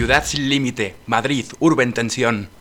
Ciudad sin límite, Madrid, urbe en tensión.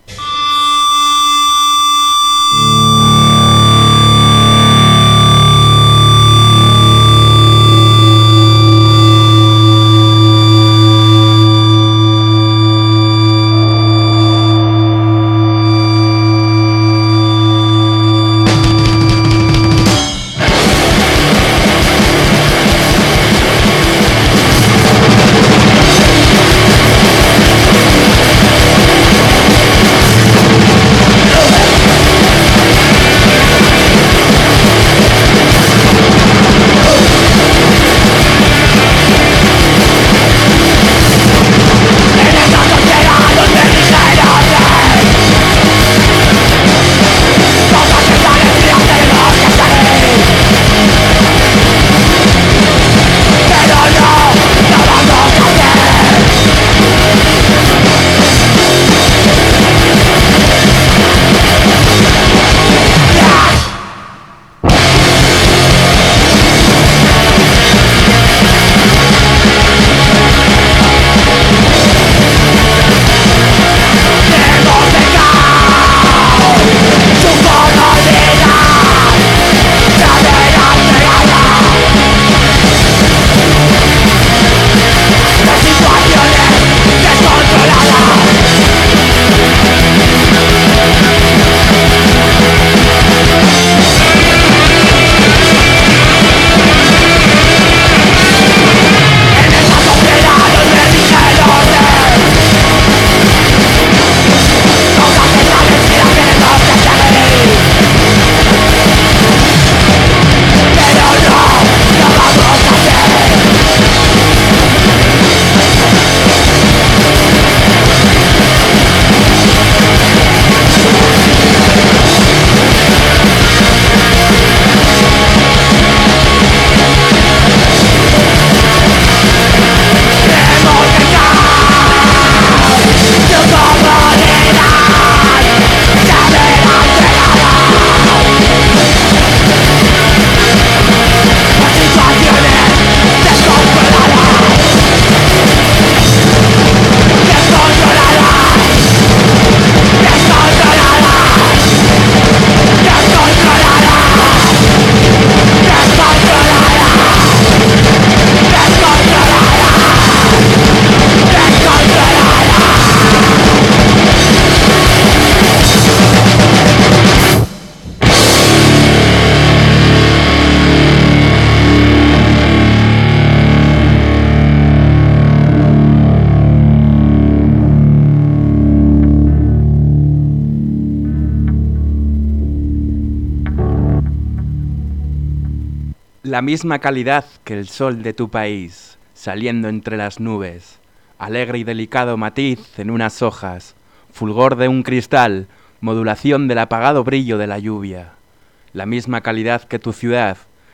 La misma calidad que el sol de tu país, saliendo entre las nubes, alegre y delicado matiz en unas hojas, fulgor de un cristal, modulación del apagado brillo de la lluvia. La misma calidad que tu ciudad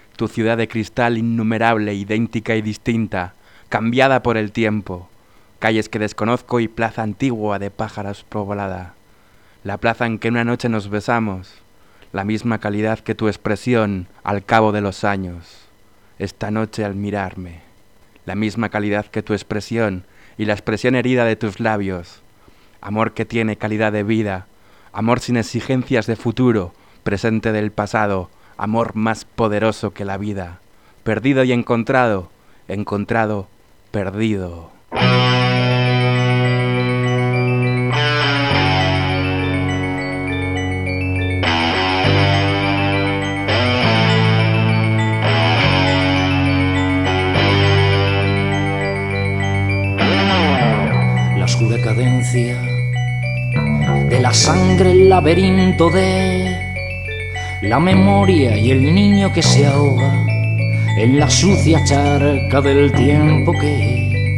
de cristal innumerable, idéntica y distinta, cambiada por el tiempo, calles que desconozco y plaza antigua de pájaros poblada. La plaza en que una noche nos besamos, la misma calidad que tu expresión al cabo de los años, esta noche al mirarme, la misma calidad que tu expresión y la expresión herida de tus labios, amor que tiene calidad de vida, amor sin exigencias de futuro, presente del pasado, amor más poderoso que la vida, perdido y encontrado, encontrado, perdido. Cadencia de la sangre, el laberinto de la memoria y el niño que se ahoga en la sucia charca del tiempo que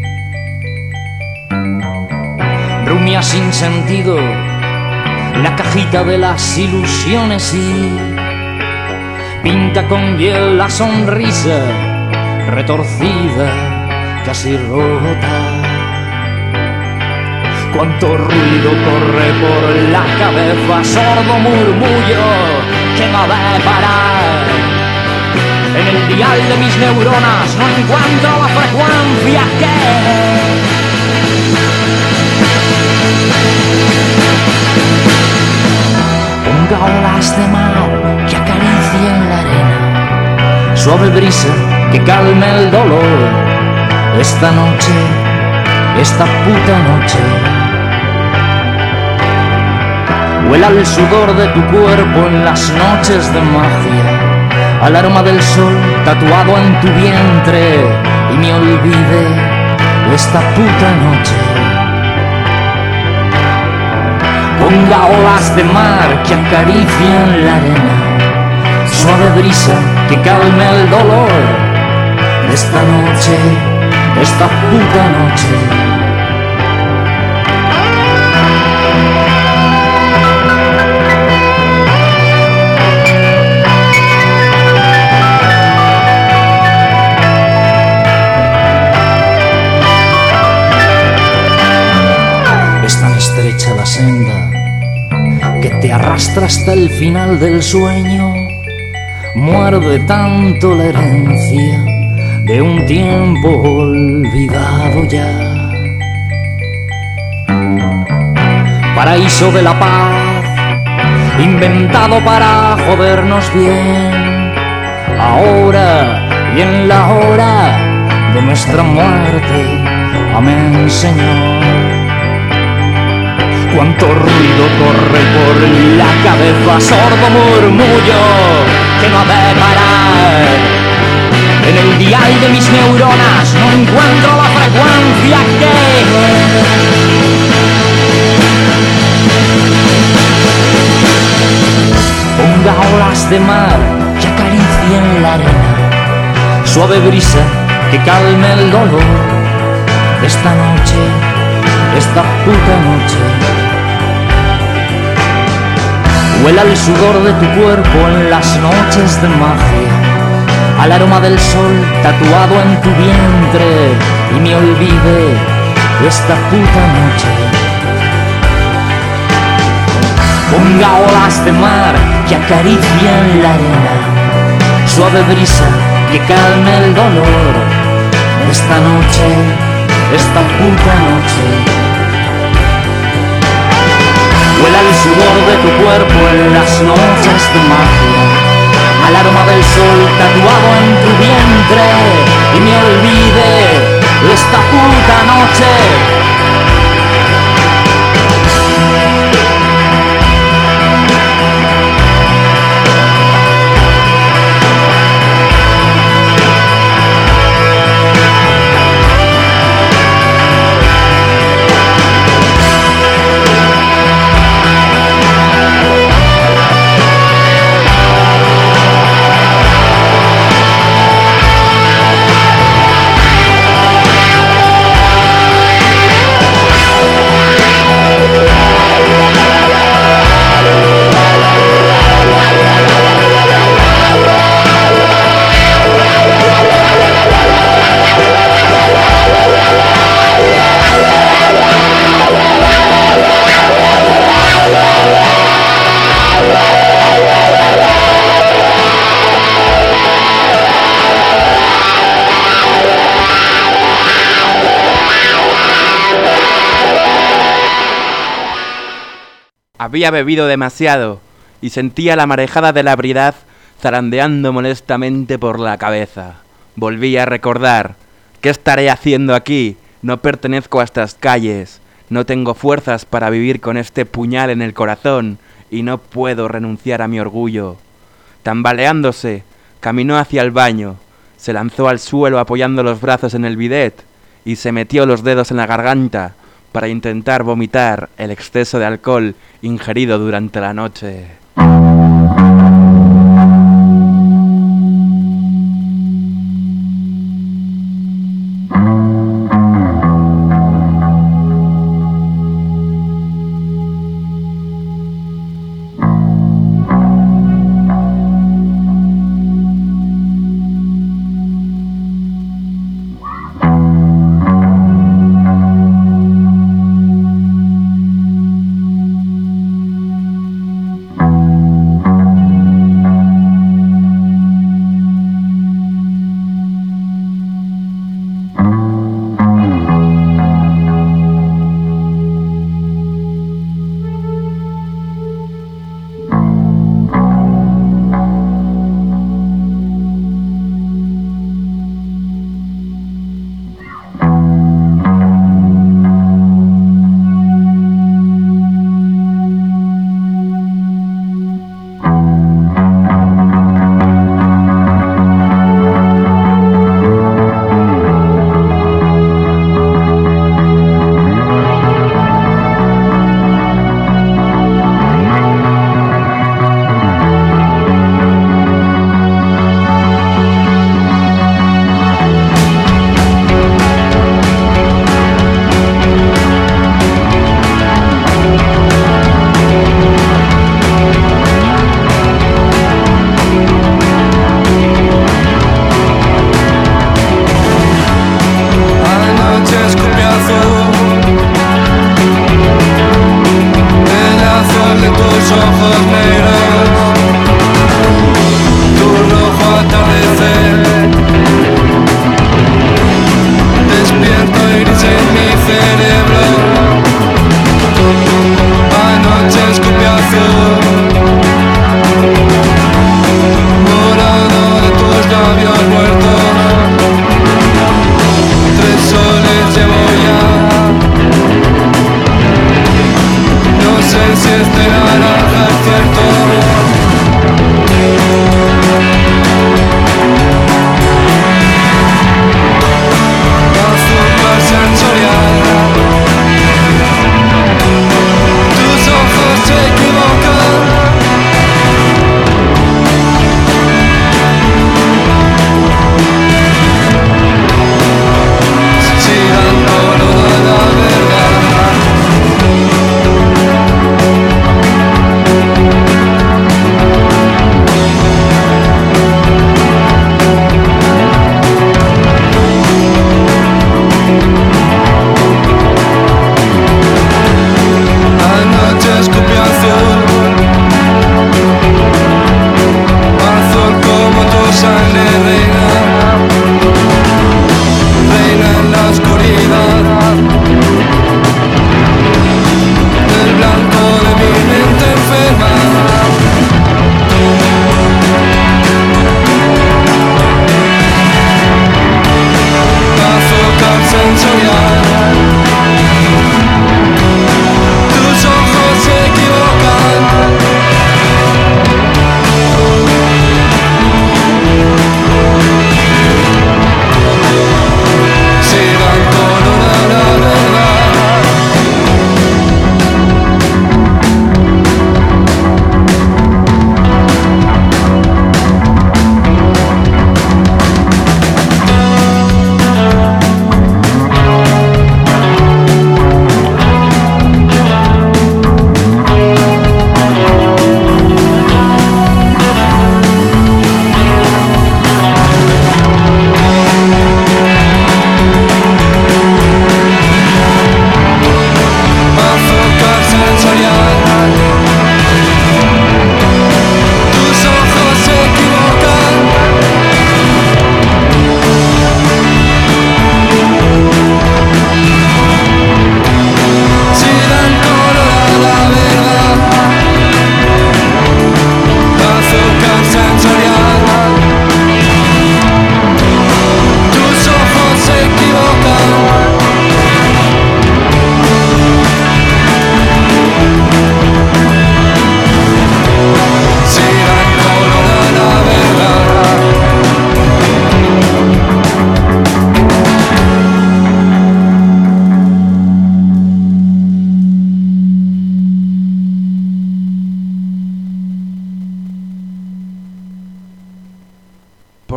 rumia sin sentido la cajita de las ilusiones y pinta con hiel la sonrisa retorcida, casi rota. Cuánto ruido corre por la cabeza, sordo murmullo que no debe parar. En el dial de mis neuronas no encuentro la frecuencia que suave brisa que calme el dolor. Esta noche, esta puta noche, huela el sudor de tu cuerpo en las noches de magia, al aroma del sol tatuado en tu vientre, y me olvide esta puta noche. Ponga olas de mar que acarician la arena, suave brisa que calme el dolor. Esta noche, esta puta noche. Estrecha la senda que te arrastra hasta el final del sueño, muerde tanto la herencia de un tiempo olvidado ya. Paraíso de la paz, inventado para jodernos bien, ahora y en la hora de nuestra muerte. Amén, Señor. Cuánto ruido corre por la cabeza, sordo murmullo que no ha de parar. En el dial de mis neuronas no encuentro la frecuencia que ponga olas de mar que acaricien la arena, suave brisa que calme el dolor. Esta noche, esta puta noche, huela el sudor de tu cuerpo en las noches de magia, al aroma del sol tatuado en tu vientre, y me olvide esta puta noche. Ponga olas de mar que acaricien la arena, suave brisa que calme el dolor. Esta noche, esta puta noche. Huela el sudor de tu cuerpo en las noches de magia, al aroma del sol tatuado en tu vientre, y me olvide esta puta noche. Había bebido demasiado y sentía la marejada de la ebriedad zarandeando molestamente por la cabeza. Volví a recordar: ¿qué estaré haciendo aquí? No pertenezco a estas calles. No tengo fuerzas para vivir con este puñal en el corazón y no puedo renunciar a mi orgullo. Tambaleándose, caminó hacia el baño, se lanzó al suelo apoyando los brazos en el bidet y se metió los dedos en la garganta para intentar vomitar el exceso de alcohol ingerido durante la noche.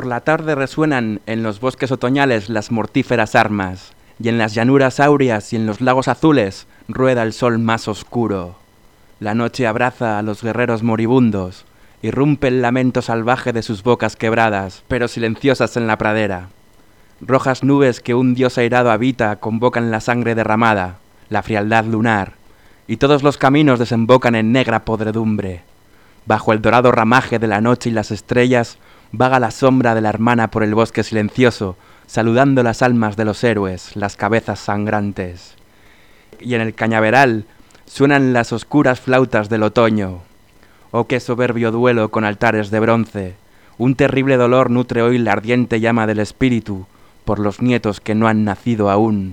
la tarde resuenan en los bosques otoñales las mortíferas armas, y en las llanuras áureas y en los lagos azules rueda el sol más oscuro. La noche abraza a los guerreros moribundos, irrumpe el lamento salvaje de sus bocas quebradas, pero silenciosas en la pradera. Rojas nubes que un dios airado habita convocan la sangre derramada, la frialdad lunar, y todos los caminos desembocan en negra podredumbre. Bajo el dorado ramaje de la noche y las estrellas, vaga la sombra de la hermana por el bosque silencioso, saludando las almas de los héroes, las cabezas sangrantes. Y en el cañaveral suenan las oscuras flautas del otoño. Oh, qué soberbio duelo con altares de bronce. Un terrible dolor nutre hoy la ardiente llama del espíritu por los nietos que no han nacido aún.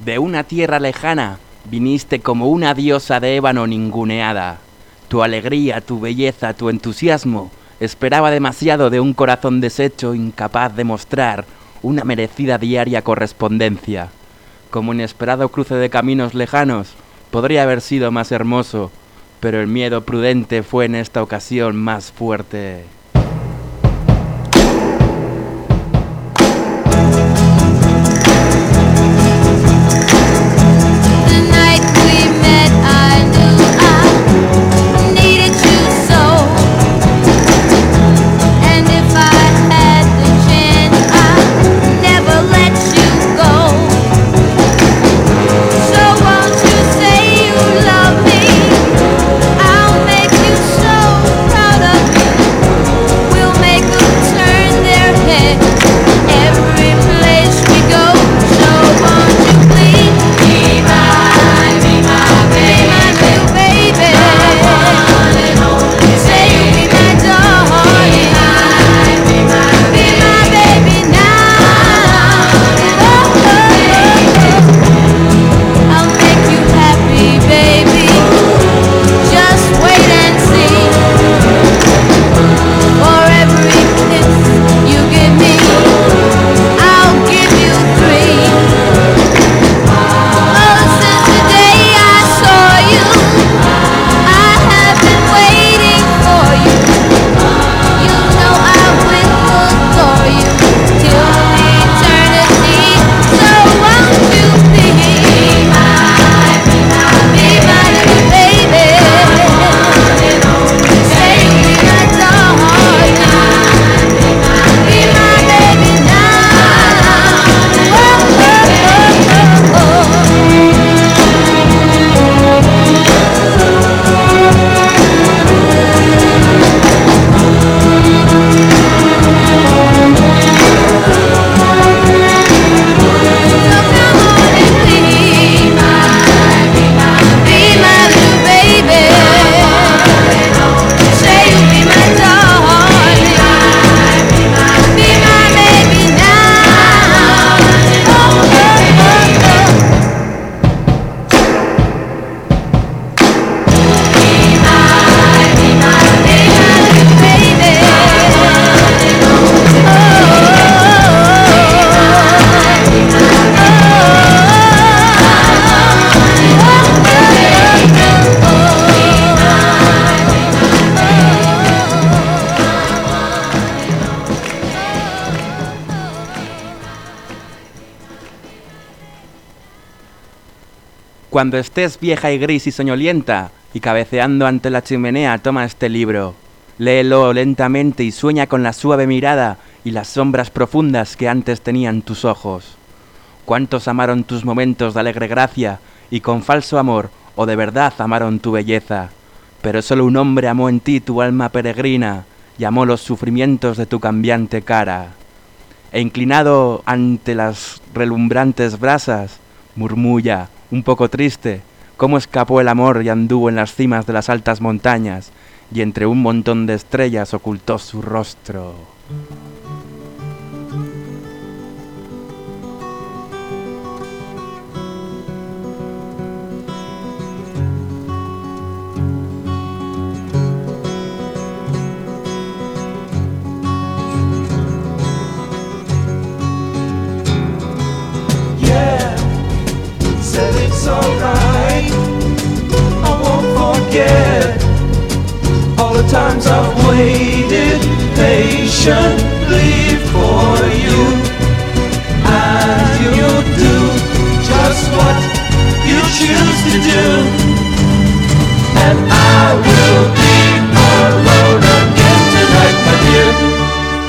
De una tierra lejana viniste como una diosa de ébano ninguneada. Tu alegría, tu belleza, tu entusiasmo esperaba demasiado de un corazón deshecho incapaz de mostrar una merecida diaria correspondencia. Como inesperado cruce de caminos lejanos, podría haber sido más hermoso, pero el miedo prudente fue en esta ocasión más fuerte. Cuando estés vieja y gris y soñolienta, y cabeceando ante la chimenea, toma este libro. Léelo lentamente y sueña con la suave mirada y las sombras profundas que antes tenían tus ojos. Cuántos amaron tus momentos de alegre gracia, y con falso amor, o de verdad amaron tu belleza. Pero solo un hombre amó en ti tu alma peregrina, y amó los sufrimientos de tu cambiante cara. E inclinado ante las relumbrantes brasas, murmulla, un poco triste, cómo escapó el amor y anduvo en las cimas de las altas montañas, y entre un montón de estrellas ocultó su rostro. Times I've waited patiently for you, and you'll do just what you choose to do, and I will be alone again tonight, my dear.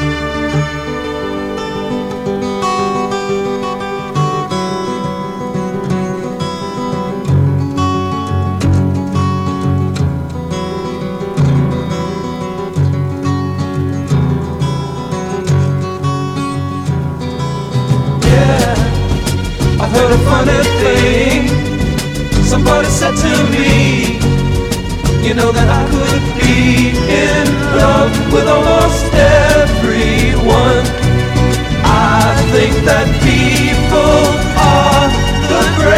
Heard a funny thing. Somebody said to me, you know that I could be in love with almost everyone. I think that people are the greatest.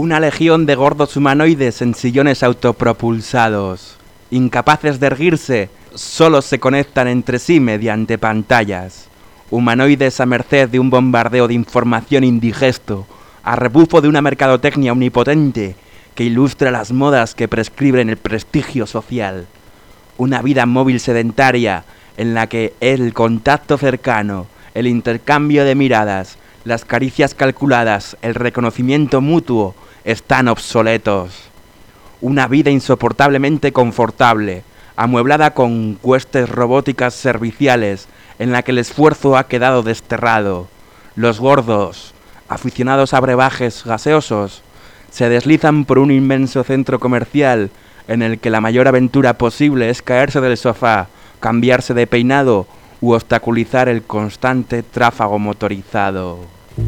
Una legión de gordos humanoides en sillones autopropulsados, incapaces de erguirse, solo se conectan entre sí mediante pantallas. Humanoides a merced de un bombardeo de información indigesto, a rebufo de una mercadotecnia omnipotente que ilustra las modas que prescriben el prestigio social. Una vida móvil sedentaria en la que el contacto cercano, el intercambio de miradas, las caricias calculadas, el reconocimiento mutuo están obsoletos. Una vida insoportablemente confortable, amueblada con huestes robóticas serviciales en la que el esfuerzo ha quedado desterrado. Los gordos, aficionados a brebajes gaseosos, se deslizan por un inmenso centro comercial en el que la mayor aventura posible es caerse del sofá, cambiarse de peinado u obstaculizar el constante tráfago motorizado.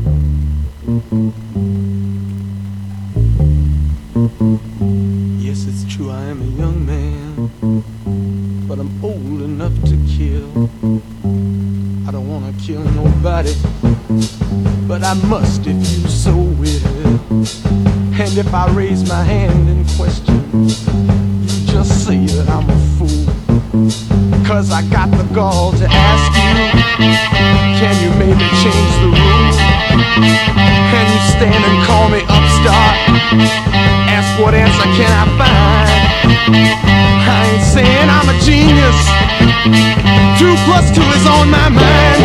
Yes, it's true, I am a young man, but I'm old enough to kill. I don't wanna kill nobody, but I must if you so will. And if I raise my hand in question, you just say that I'm a fool. 'Cause I got the gall to ask you, can you maybe change the rules? Can you stand and call me upstart? Ask what answer can I find? I ain't saying I'm a genius. 2 + 2 is on my mind.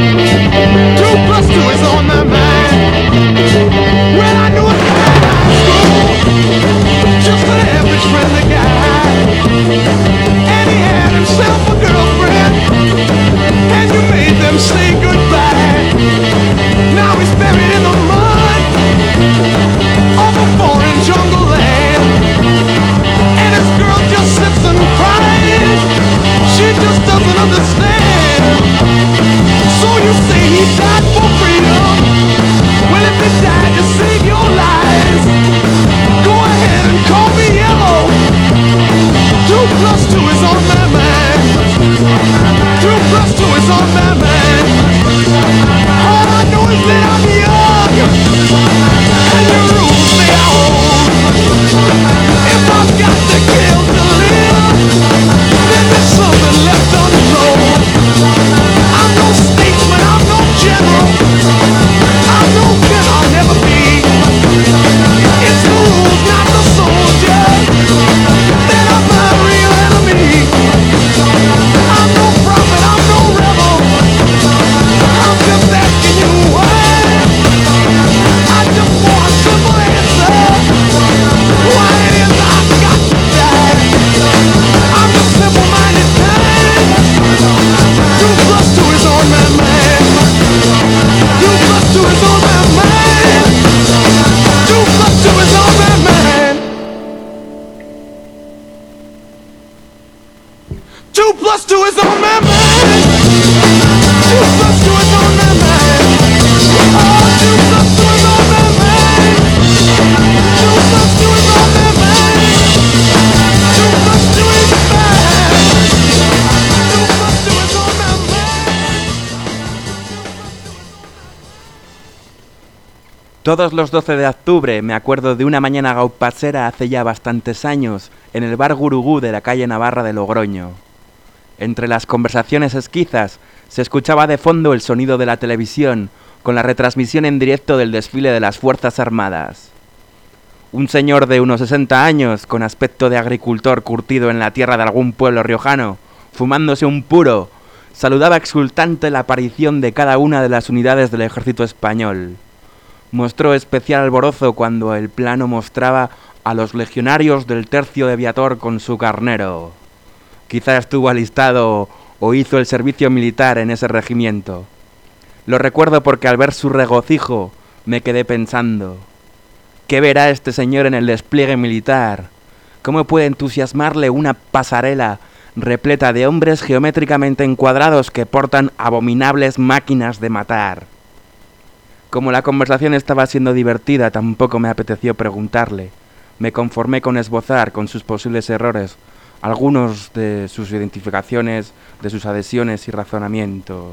2 + 2 is on my mind. Well, I knew a guy in high school, just an average friendly guy, and he had himself a girlfriend, and you made them say goodbye. Now he's buried in the mud of a foreign jungle land, and his girl just sits and cries. She just doesn't understand. So you say he died for freedom. Well, if he died to save your lives, go ahead and call me yellow. 2 + 2 is on my mind. 2 + 2 is on my mind. All I know is that I'm young, and the rules they are old. If I've got to kill to live, then there's something left untold. I'm no statesman, I'm no general, I'm no king, I'll never be. It's the rules, not the soldiers, that are my real enemy. I'm no prophet, I'm no rebel, I'm just asking you why. I just want a simple answer, why it is I've got to die. I'm a simple-minded kind. 2 + 2 is on my mind. 2 + 2 is on my mind. 2 + 2 is on my mind. 2 + 2 is on my mind. 2 + 2 is on my mind. Oh, 2 + 2 is on my mind. 2 + 2 is on my mind. 2 + 2 is mine. 2 + 2 is on my mind. Todos los 12 de octubre me acuerdo de una mañana gaupasera hace ya bastantes años en el bar Gurugú de la calle Navarra de Logroño. Entre las conversaciones esquizas se escuchaba de fondo el sonido de la televisión con la retransmisión en directo del desfile de las Fuerzas Armadas. Un señor de unos 60 años, con aspecto de agricultor curtido en la tierra de algún pueblo riojano, fumándose un puro, saludaba exultante la aparición de cada una de las unidades del ejército español. Mostró especial alborozo cuando el plano mostraba a los legionarios del tercio de Viator con su carnero. Quizá estuvo alistado o hizo el servicio militar en ese regimiento. Lo recuerdo porque al ver su regocijo me quedé pensando, ¿qué verá este señor en el despliegue militar? ¿Cómo puede entusiasmarle una pasarela repleta de hombres geométricamente encuadrados que portan abominables máquinas de matar? Como la conversación estaba siendo divertida, tampoco me apeteció preguntarle. Me conformé con esbozar, con sus posibles errores, algunos de sus identificaciones, de sus adhesiones y razonamientos.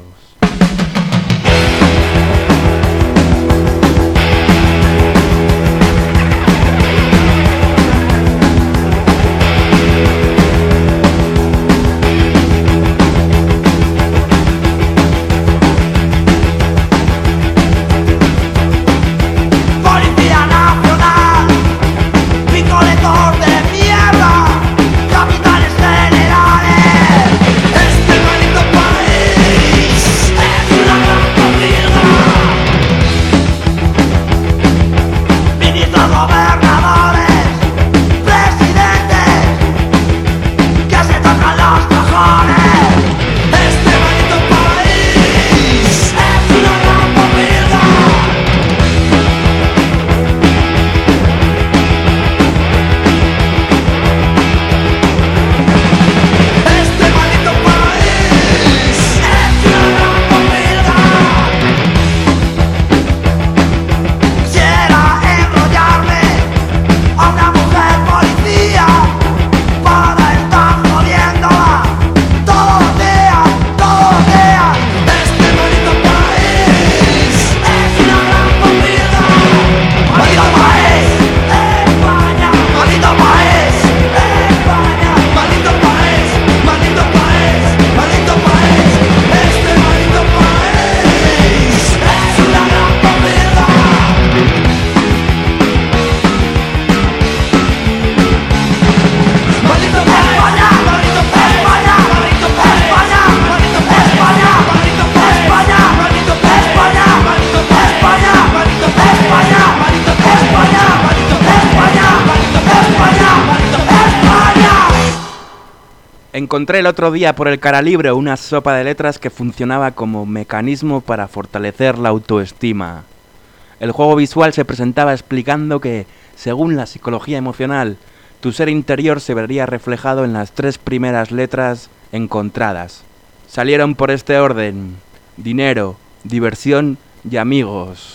Encontré el otro día por el Caralibro una sopa de letras que funcionaba como mecanismo para fortalecer la autoestima. El juego visual se presentaba explicando que, según la psicología emocional, tu ser interior se vería reflejado en las 3 primeras letras encontradas. Salieron por este orden: dinero, diversión y amigos.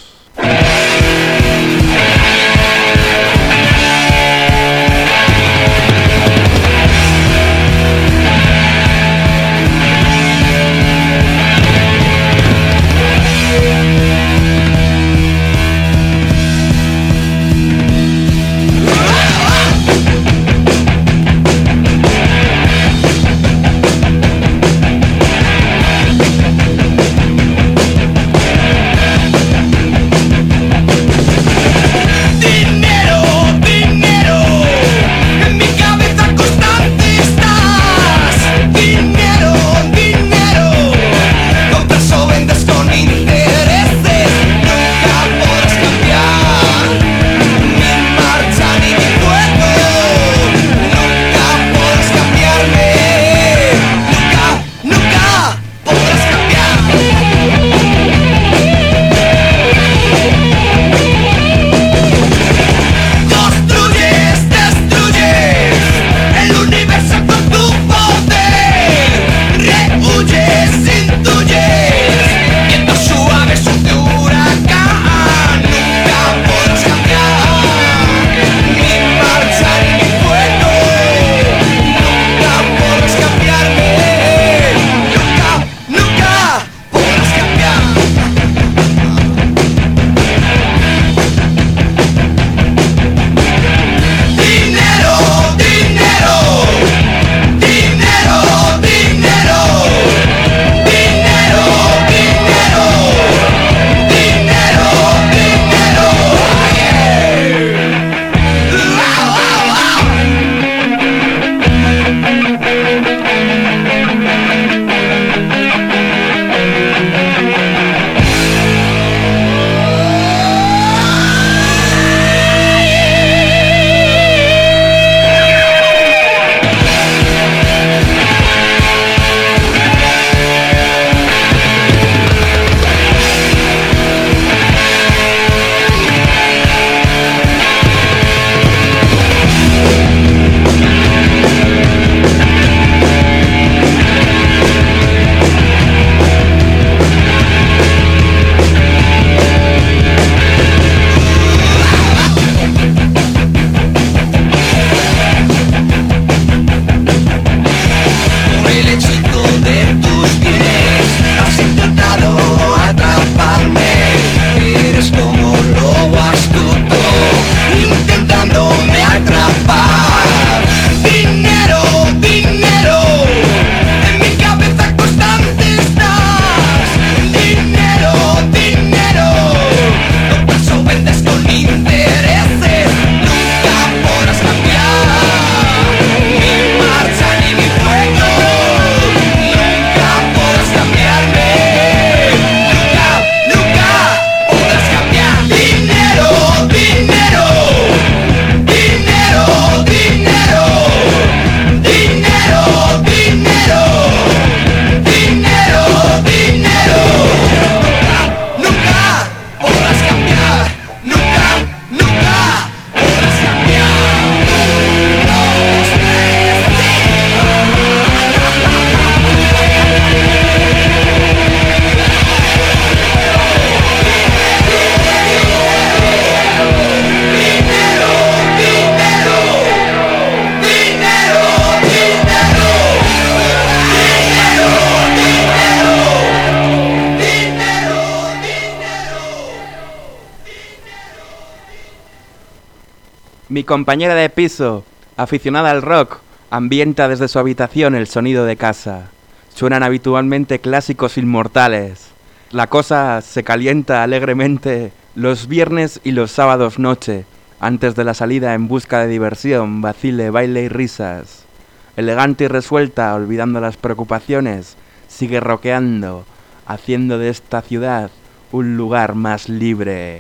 Mi compañera de piso, aficionada al rock, ambienta desde su habitación el sonido de casa. Suenan habitualmente clásicos inmortales. La cosa se calienta alegremente los viernes y los sábados noche, antes de la salida en busca de diversión, vacile, baile y risas. Elegante y resuelta, olvidando las preocupaciones, sigue rockeando, haciendo de esta ciudad un lugar más libre.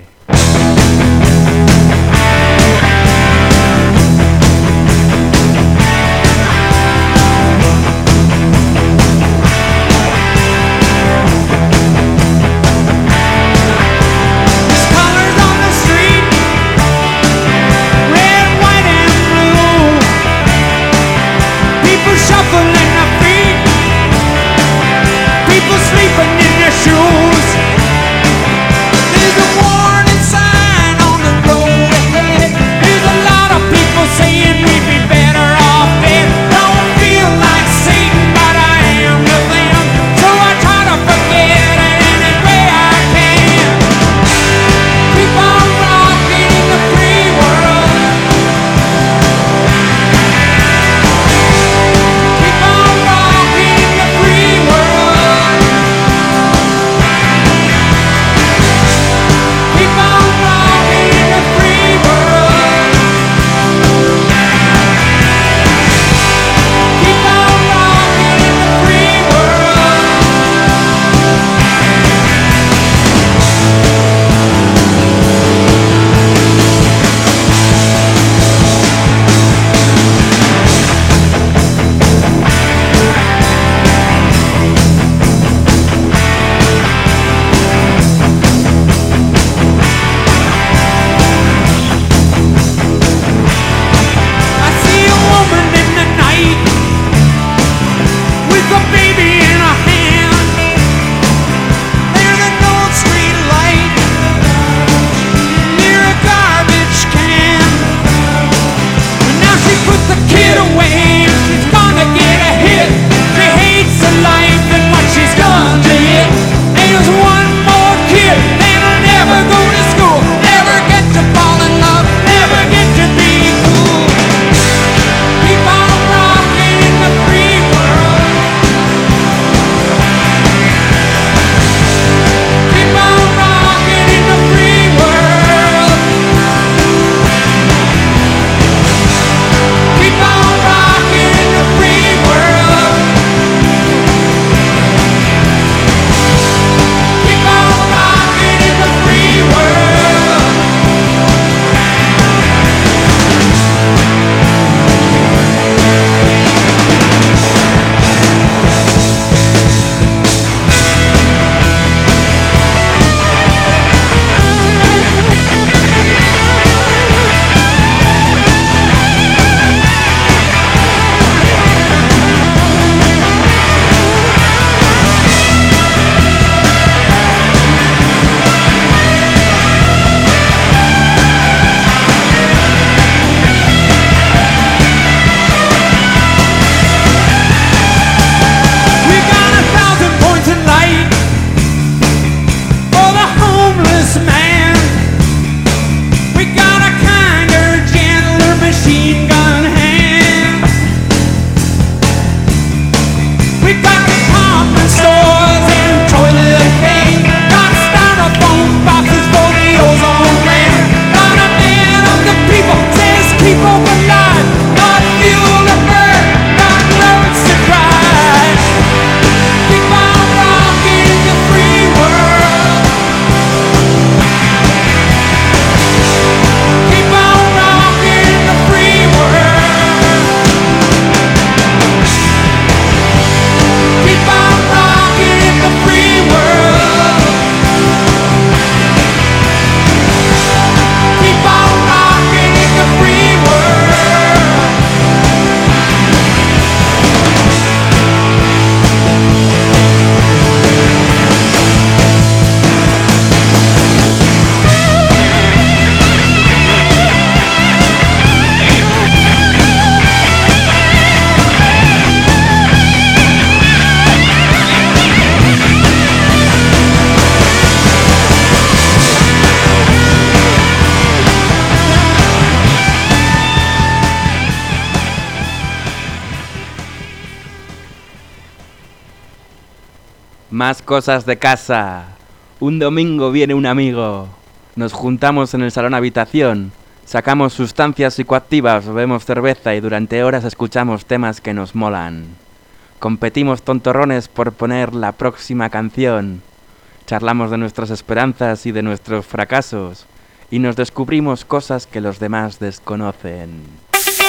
Más cosas de casa. Un domingo viene un amigo. Nos juntamos en el salón habitación. Sacamos sustancias psicoactivas, bebemos cerveza y durante horas escuchamos temas que nos molan. Competimos tontorrones por poner la próxima canción. Charlamos de nuestras esperanzas y de nuestros fracasos. Y nos descubrimos cosas que los demás desconocen.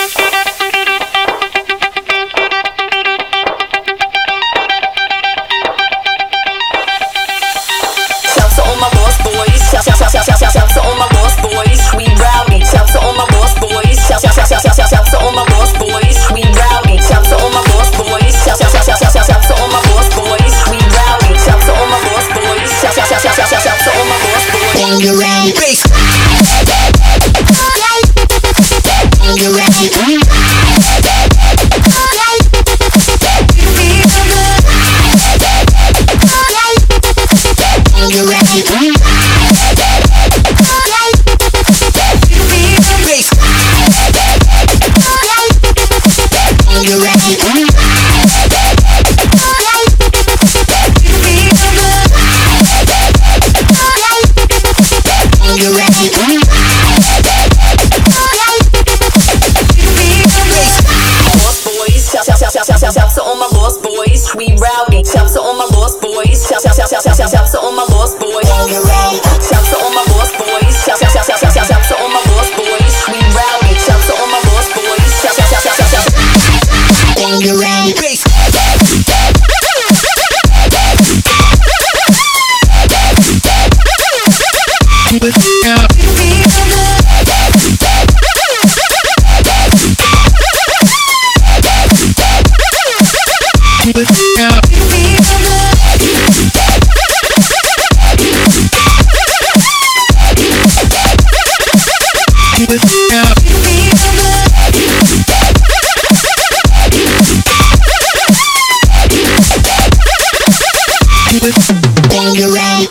Shouts to all my lost boys, we rowdy. Shouts to all my lost boys. Shouts to all my lost boys, we rowdy. Shouts to all my lost boys. Shouts to all my lost boys, we rowdy. Shouts to all my lost boys. Shouts to all my lost boys. And you're ready, bass. And you're ready. And you're ready. Shouts to all my lost boys, we rowdy. Shouts to all my lost boys. Shouts to all my lost boys. Shouts to all my lost boys. Shouts to all my lost boys, we rowdy. Shouts to all my lost boys. Shouts. And you're ready. And you're ready.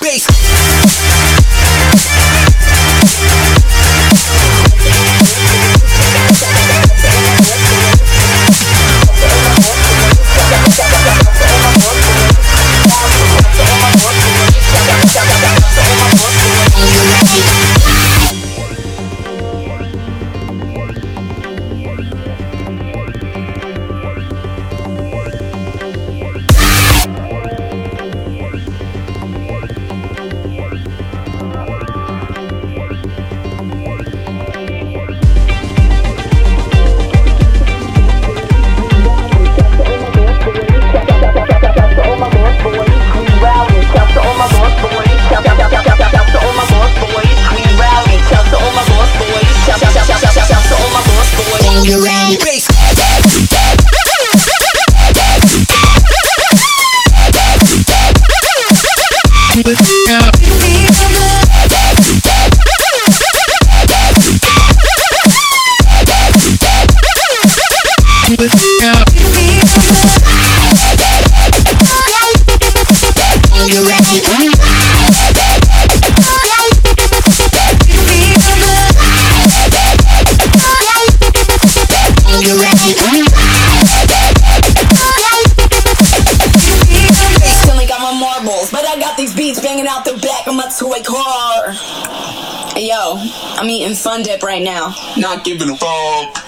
I'm eating Fun Dip right now. Not giving a fuck.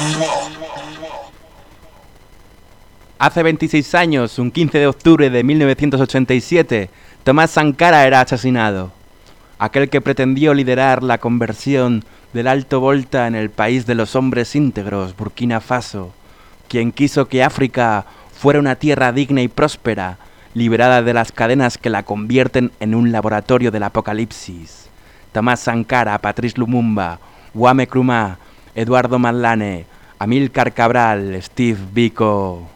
Hace 26 años, un 15 de octubre de 1987, Thomas Sankara era asesinado. Aquel que pretendió liderar la conversión del Alto Volta en el país de los hombres íntegros, Burkina Faso. Quien quiso que África fuera una tierra digna y próspera, liberada de las cadenas que la convierten en un laboratorio del apocalipsis. Thomas Sankara, Patrice Lumumba, Kwame Nkrumah, Eduardo Matlane, Amílcar Cabral, Steve Biko.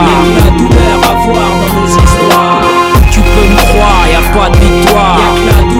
Pas de victoire,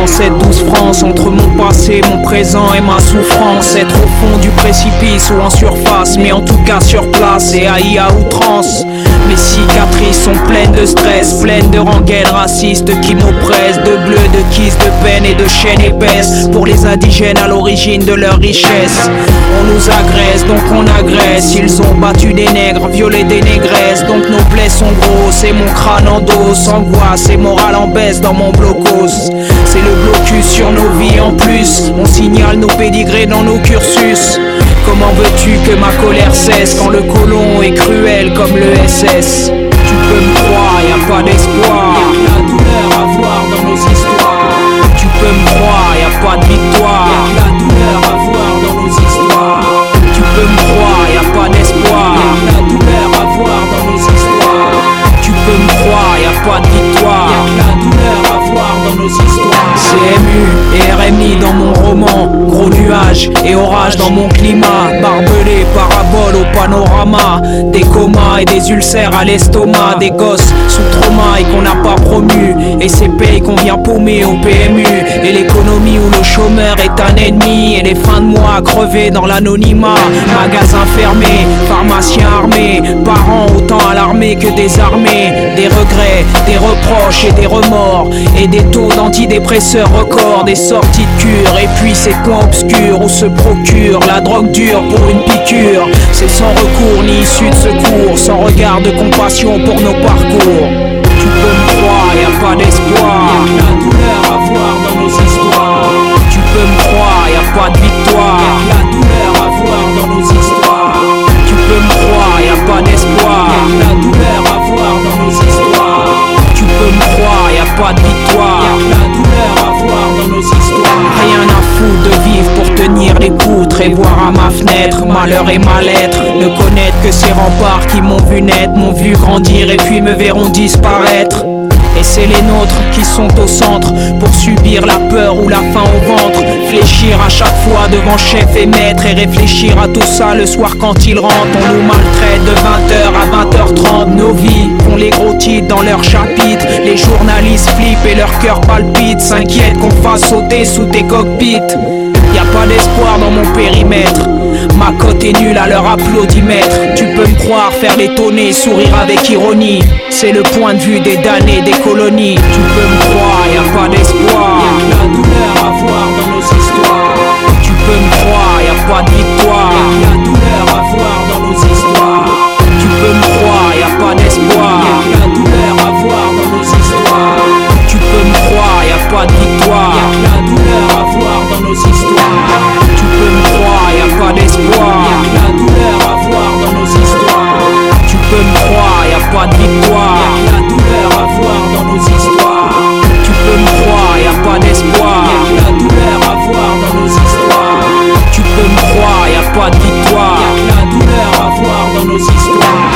cette douce France, entre mon passé, mon présent et ma souffrance. Être au fond du précipice ou en surface, mais en tout cas sur place et haï à outrance. Mes cicatrices sont pleines de stress, pleines de rengaines racistes qui m'oppressent, de bleu, de kiss, de peine et de chaînes épaisses. Pour les indigènes à l'origine de leur richesse, on nous agresse, donc on agresse. Ils ont battu des nègres, violé des négresses, donc nos plaies sont grosses et mon crâne en dos. Angoisse et morale en baisse dans mon blocos. C'est le blocus sur nos vies en plus. On signale nos pédigrés dans nos cursus. Comment veux-tu que ma colère cesse quand le colon est cruel comme le SS? Tu peux me croire, y a pas d'espoir. Y'a de la douleur à voir dans nos histoires. Tu peux me croire, y a pas de victoire. Y'a de la douleur à voir dans nos histoires. Tu peux me croire, y a pas d'espoir. Y'a de la douleur à voir dans nos histoires. Tu peux me croire, y a pas de victoire. Y'a de la douleur à voir dans nos histoires. CMU et RMI dans mon roman. Gros nuages et orages dans mon climat. Barbelé, parabole au panorama. Des comas et des ulcères à l'estomac. Des gosses sous trauma et qu'on n'a pas promu. Et ces payes qu'on vient paumer au PMU. Et l'économie où le chômeur est un ennemi. Et les fins de mois crevés dans l'anonymat. Magasins fermés, pharmaciens armés. Parents autant alarmés que désarmés. Des regrets, des reproches et des remords. Et des taux d'antidépresseurs records. Des sorties de cure et puis ces coins obscurs où se procure la drogue dure pour une piqûre. C'est sans recours ni issue de secours. Sans regard de compassion pour nos parcours. Tu peux me croire, y a pas d'espoir. Y'a de la douleur à voir dans nos histoires. Tu peux me croire, y a pas de victoire. Y'a de la douleur à voir dans nos histoires. Tu peux me croire, y a pas d'espoir. Y'a de la douleur à voir dans nos histoires. Tu peux me croire, y a pas de victoire. Y'a de la douleur à voir dans nos histoires. Rien à foutre de vivre pour tenir les poutres et voir à ma fenêtre malheur et mal-être. Ne connaître que ces remparts qui m'ont vu naître, m'ont vu grandir et puis me verront disparaître. Et c'est les nôtres qui sont au centre pour subir la peur ou la faim au ventre. Fléchir à chaque fois devant chef et maître et réfléchir à tout ça le soir quand ils rentrent. On nous maltraite de 20h à 20h30. Nos vies font les gros titres dans leurs chapitres. Les journalistes flippent et leur cœur palpite. S'inquiètent qu'on fasse sauter sous tes cockpits. Y'a pas d'espoir dans mon périmètre. Ma cote est nulle à leur applaudimètre. Tu peux me croire, faire l'étonner, sourire avec ironie. C'est le point de vue des damnés des colonies. Tu peux me croire, y a pas d'espoir. Y'a de la douleur à voir dans nos histoires. Tu peux me croire, y a pas de victoire. Y'a de la douleur à voir dans nos histoires. Tu peux me croire, y a pas d'espoir. Y'a de la douleur à voir dans nos histoires. Tu peux me croire, y a pas de victoire. Y'a de la douleur à voir dans nos histoires. Tu peux me croire, y a pas d'espoir. Y'a de la douleur à voir dans nos histoires. Tu peux me croire, y a pas de victoire. Y'a de la douleur à voir dans nos histoires. Tu peux me croire, y a pas d'espoir. Y'a de la douleur à voir dans nos histoires. Tu peux me croire, y a pas de victoire. Y'a de la douleur à voir dans nos histoires.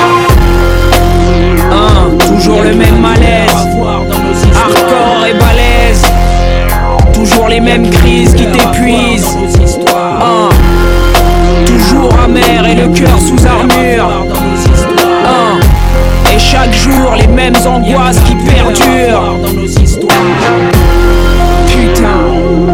Toujours le même malaise, hardcore et balèze. Toujours les mêmes crises qui t'épuisent. Toujours amer et le cœur sous armure. Et chaque jour les mêmes angoisses qui perdurent. Putain.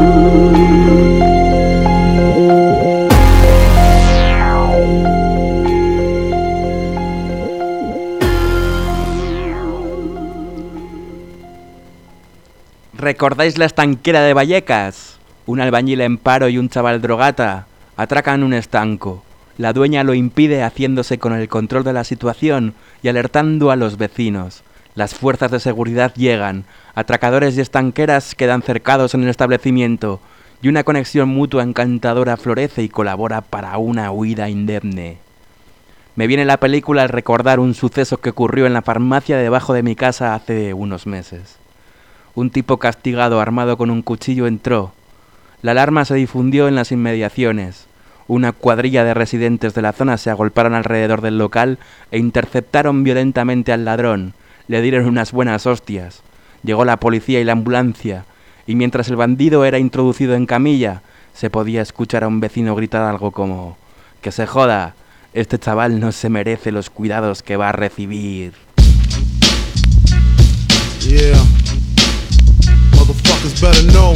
¿Recordáis la estanquera de Vallecas? Un albañil en paro y un chaval drogata atracan un estanco. La dueña lo impide haciéndose con el control de la situación y alertando a los vecinos. Las fuerzas de seguridad llegan, atracadores y estanqueras quedan cercados en el establecimiento y una conexión mutua encantadora florece y colabora para una huida indemne. Me viene la película al recordar un suceso que ocurrió en la farmacia debajo de mi casa hace unos meses. Un tipo castigado armado con un cuchillo entró. La alarma se difundió en las inmediaciones. Una cuadrilla de residentes de la zona se agolparon alrededor del local e interceptaron violentamente al ladrón. Le dieron unas buenas hostias. Llegó la policía y la ambulancia, y mientras el bandido era introducido en camilla, se podía escuchar a un vecino gritar algo como: «¡Que se joda! Este chaval no se merece los cuidados que va a recibir». Yeah. motherfuckers better know.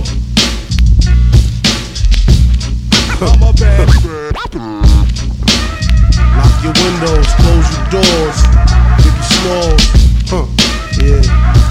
I'm a bad bird. Lock your windows, close your doors. Biggie Smalls, yeah.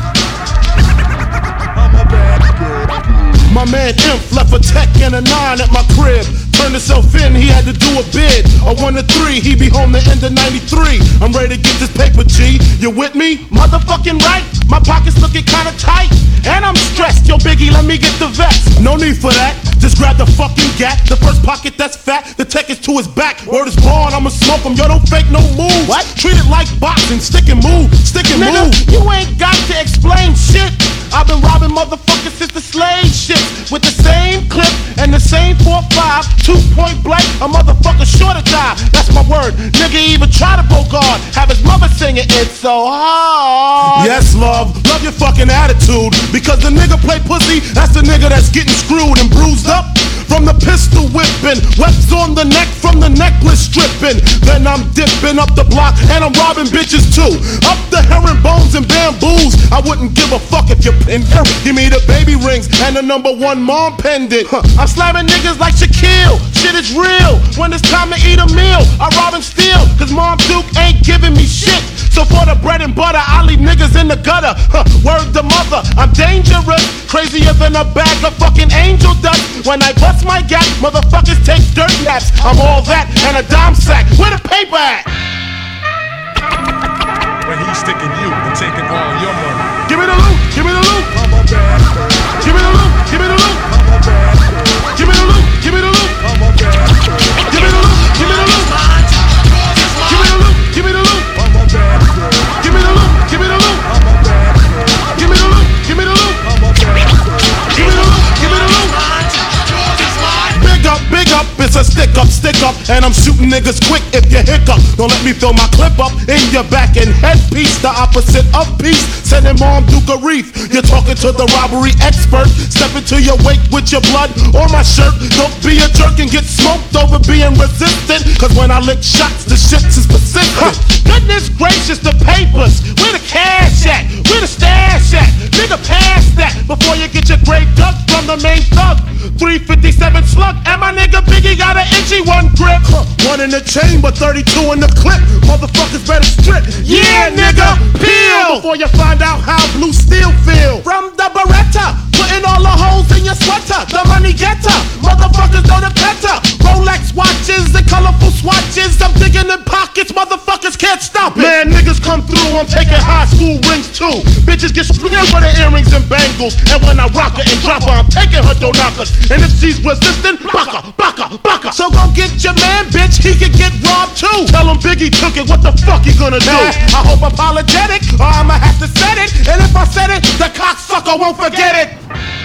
I'm a bad bird. My man Imp left a tech and a 9 at my crib. Turned himself in, he had to do a bid. A 1 to 3, he be home the end of 93. I'm ready to get this paper, G. You with me? Motherfucking right. My pockets looking kinda tight. And I'm stressed, yo Biggie, let me get the vest. No need for that, just grab the fucking gat. The first pocket that's fat, the tech is to his back. Word is born, I'ma smoke him, yo don't fake no move. What? Treat it like boxing, stick and move, stick and move. You ain't got to explain shit. I've been robbing motherfuckers since the slave shit. With the same clip and the same 4-5, 2-point blank, a motherfucker sure to die. That's my word, nigga even try to go guard. Have his mother singing It's So Hard. Yes, love your fucking attitude. Because the nigga play pussy, that's the nigga that's getting screwed and bruised up. From the pistol whipping, webs on the neck from the necklace stripping. Then I'm dipping up the block and I'm robbing bitches too. Up the herringbones and bamboos. I wouldn't give a fuck if you pin. Give me the baby rings and the #1 mom pendant. I'm slamming niggas like Shaquille. Shit is real. When it's time to eat a meal, I rob and steal. Cause Mom Duke ain't giving me shit. So for the bread and butter, I leave niggas in the gutter. Word to mother, I'm dangerous. Crazier than a bag of fucking angel dust. When I bust my gap, motherfuckers take dirt naps. I'm all that and a dime sack. Where the paper at? When he's sticking you and taking all your money. Give me the loot, give me the loot. I'm a bad bird. Give me the loot, give me the loot. I'm a bad bird. Give me the loot, give me the loot. I'm a bad bird. Give me the loot, give me the loot. Give me the loot, give me the loot. I'm a bad bird. Give me the loot, give me the loot. I'm a bad bird. Give me the loot, give me the loot. I'm a bad bird. Give me the loot, give me the loot. Big up, it's a stick up, and I'm shooting niggas quick if you hiccup. Don't let me throw my clip up in your back and headpiece, the opposite of peace. Sending Mom Duke a reef. You're talking to the robbery expert. Step into your wake with your blood or my shirt. Don't be a jerk and get smoked over being resistant. Cause when I lick shots, the shit's is specific. Goodness gracious, the papers. Where the cash at? Where the stash at? Nigga, pass that before you get your grave dug from the main thug. 357 slug, and my nigga Biggie got an itchy one grip. One in the chamber, 32 in the clip. Motherfuckers better strip. Yeah, nigga, peel before you find out how blue steel feel. From the Beretta, putting all the holes in your sweater. The money getter, motherfuckers know the better. Rolex watches and colorful swatches. I'm digging in pockets, motherfuckers can't stop it. Man, niggas come through, I'm taking high school rings too. Bitches get screwed with the earrings and bangles. And when I rock her and drop her, I'm taking her door knockers. And if she's resistant, baka. So go get your man, bitch, he could get robbed too. Tell him Biggie took it, what the fuck he gonna do? I hope apologetic, or I'ma have to set it. And if I said it, the cocksucker won't forget it.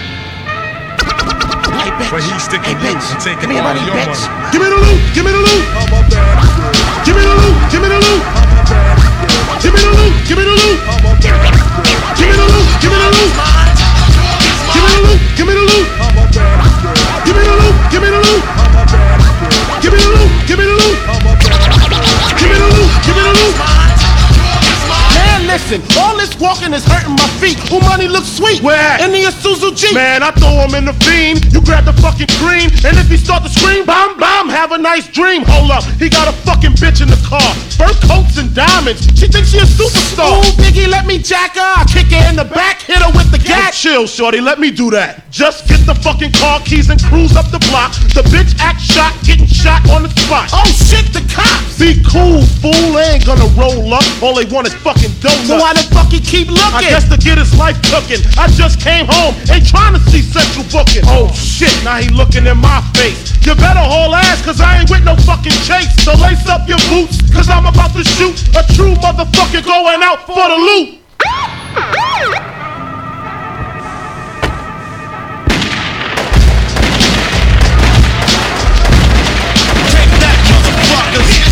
Hey, bitch. But he's sticking you and taking all your money. Give me the loot, give me the loot. I'm a bad girl. Give me the loot, give me the loot. I'm a bad girl. Give me the loot, give me the loot. I'm a bad girl. Give me the loot, give me the loot. Give me the loot, give me the loot. I'm a bad girl. Give me the loot, give me the loot. I'm a bad girl. Give me the loot, give me the loot. I'm a bad girl. Give me the loot, give me the loot. Man, listen, all this walking is hurting my feet. Who money looks sweet? Where? In the Isuzu Jeep. Man, I throw him in the fiend. You grab the fucking green, and if he start to scream, bam, bam, have a nice dream. Hold up, he got a fucking bitch in the car. Fur coats and diamonds. She thinks she a superstar. Ooh, Biggie, let me jack her. I kick her in the back, hit her with the gat. Chill, shorty, let me do that. Just get the fucking car keys and cruise up the block. The bitch act shot, getting shot on the spot. Oh shit, the cops. Be cool, fool. They ain't gonna roll up. All they want is fucking donuts. So why the fuck he keep looking? I guess to get his life cooking. I just came home, ain't trying to see Central booking. Oh shit, now he looking in my face. You better haul ass, cause I ain't with no fucking chase. So lace up your boots, cause I'm about to shoot a true motherfucker going out for the loot. Take that, motherfuckers.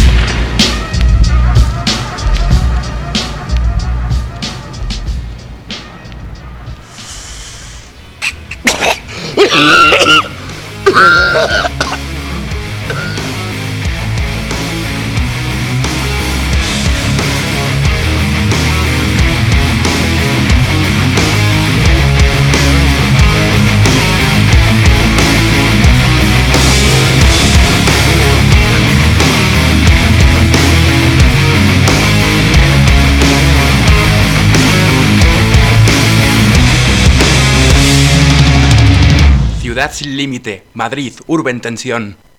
Ciudad sin límite, Madrid, urbe en tensión.